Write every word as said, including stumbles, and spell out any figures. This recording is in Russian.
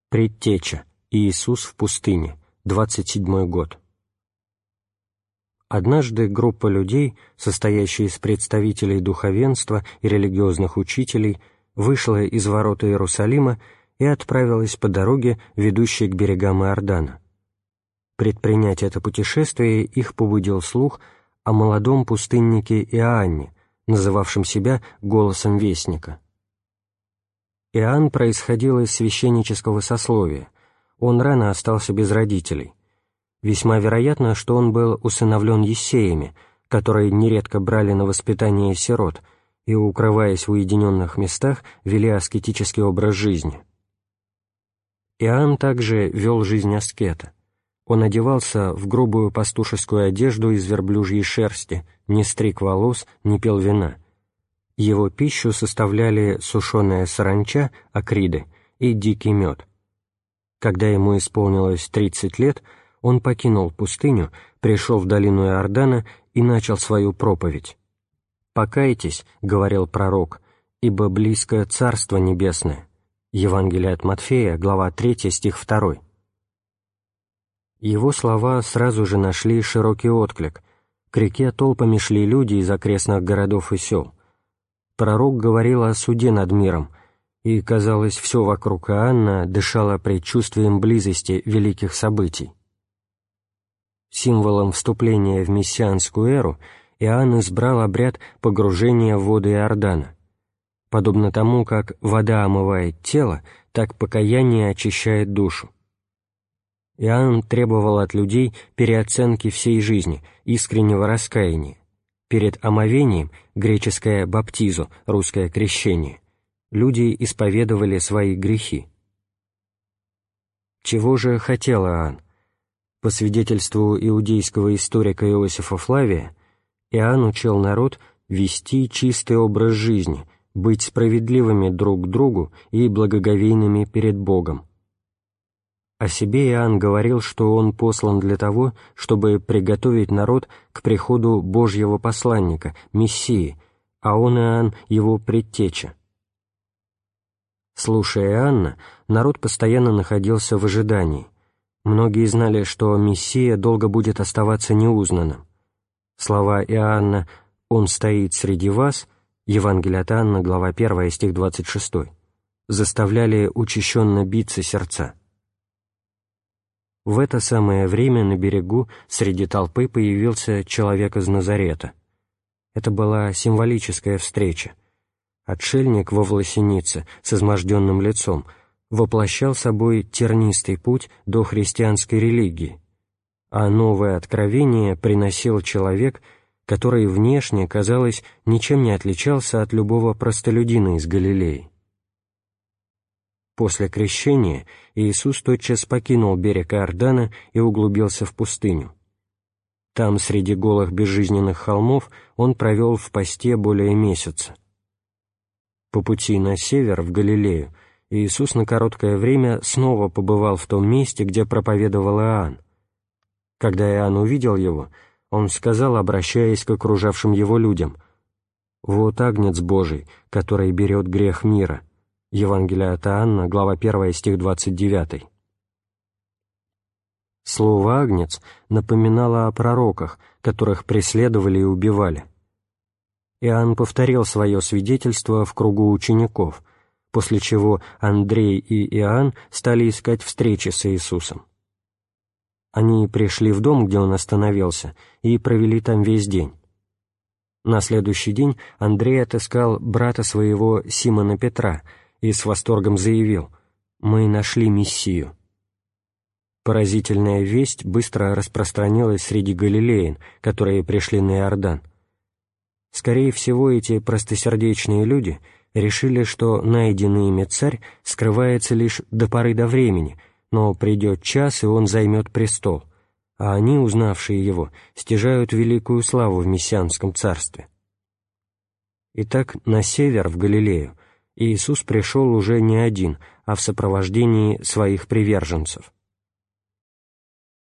Предтеча. Иисус в пустыне. двадцать седьмой год. Однажды группа людей, состоящая из представителей духовенства и религиозных учителей, вышла из ворот Иерусалима и отправилась по дороге, ведущей к берегам Иордана. Предпринять это путешествие их побудил слух о молодом пустыннике Иоанне, называвшем себя «голосом вестника». Иоанн происходил из священнического сословия, он рано остался без родителей. Весьма вероятно, что он был усыновлен ессеями, которые нередко брали на воспитание сирот и, укрываясь в уединенных местах, вели аскетический образ жизни. Иоанн также вел жизнь аскета. Он одевался в грубую пастушескую одежду из верблюжьей шерсти, не стриг волос, не пил вина. Его пищу составляли сушеная саранча, акриды, и дикий мед. Когда ему исполнилось тридцать лет, он покинул пустыню, пришел в долину Иордана и начал свою проповедь. «Покайтесь, — говорил пророк, — ибо близко Царство Небесное». Евангелие от Матфея, глава третья, стих второй. Его слова сразу же нашли широкий отклик. К реке толпами шли люди из окрестных городов и сел. Пророк говорил о суде над миром, и, казалось, все вокруг Иоанна дышало предчувствием близости великих событий. Символом вступления в мессианскую эру Иоанн избрал обряд погружения в воды Иордана. Подобно тому, как вода омывает тело, так покаяние очищает душу. Иоанн требовал от людей переоценки всей жизни, искреннего раскаяния. Перед омовением, греческое «баптизо», русское «крещение», люди исповедовали свои грехи. Чего же хотел Иоанн? По свидетельству иудейского историка Иосифа Флавия, Иоанн учил народ вести чистый образ жизни, быть справедливыми друг к другу и благоговейными перед Богом. О себе Иоанн говорил, что он послан для того, чтобы приготовить народ к приходу Божьего посланника, Мессии, а он, Иоанн, его предтеча. Слушая Иоанна, народ постоянно находился в ожидании. Многие знали, что Мессия долго будет оставаться неузнанным. Слова Иоанна «Он стоит среди вас» Евангелие от Иоанна, глава первая, стих двадцать шестой, заставляли учащенно биться сердца. В это самое время на берегу среди толпы появился человек из Назарета. Это была символическая встреча. Отшельник во власенице с изможденным лицом воплощал собой тернистый путь до христианской религии, а новое откровение приносил человек, который внешне, казалось, ничем не отличался от любого простолюдина из Галилеи. После крещения Иисус тотчас покинул берег Иордана и углубился в пустыню. Там, среди голых безжизненных холмов, он провел в посте более месяца. По пути на север, в Галилею, Иисус на короткое время снова побывал в том месте, где проповедовал Иоанн. Когда Иоанн увидел его, он сказал, обращаясь к окружавшим его людям: «Вот Агнец Божий, который берет грех мира». Евангелие от Иоанна, глава первая, стих двадцать девятый. Слово «агнец» напоминало о пророках, которых преследовали и убивали. Иоанн повторил свое свидетельство в кругу учеников, после чего Андрей и Иоанн стали искать встречи с Иисусом. Они пришли в дом, где он остановился, и провели там весь день. На следующий день Андрей отыскал брата своего Симона Петра и с восторгом заявил: «Мы нашли Мессию». Поразительная весть быстро распространилась среди галилеян, которые пришли на Иордан. Скорее всего, эти простосердечные люди решили, что найденный ими царь скрывается лишь до поры до времени, но придет час, и он займет престол, а они, узнавшие его, стяжают великую славу в мессианском царстве. Итак, на север, в Галилею, Иисус пришел уже не один, а в сопровождении своих приверженцев.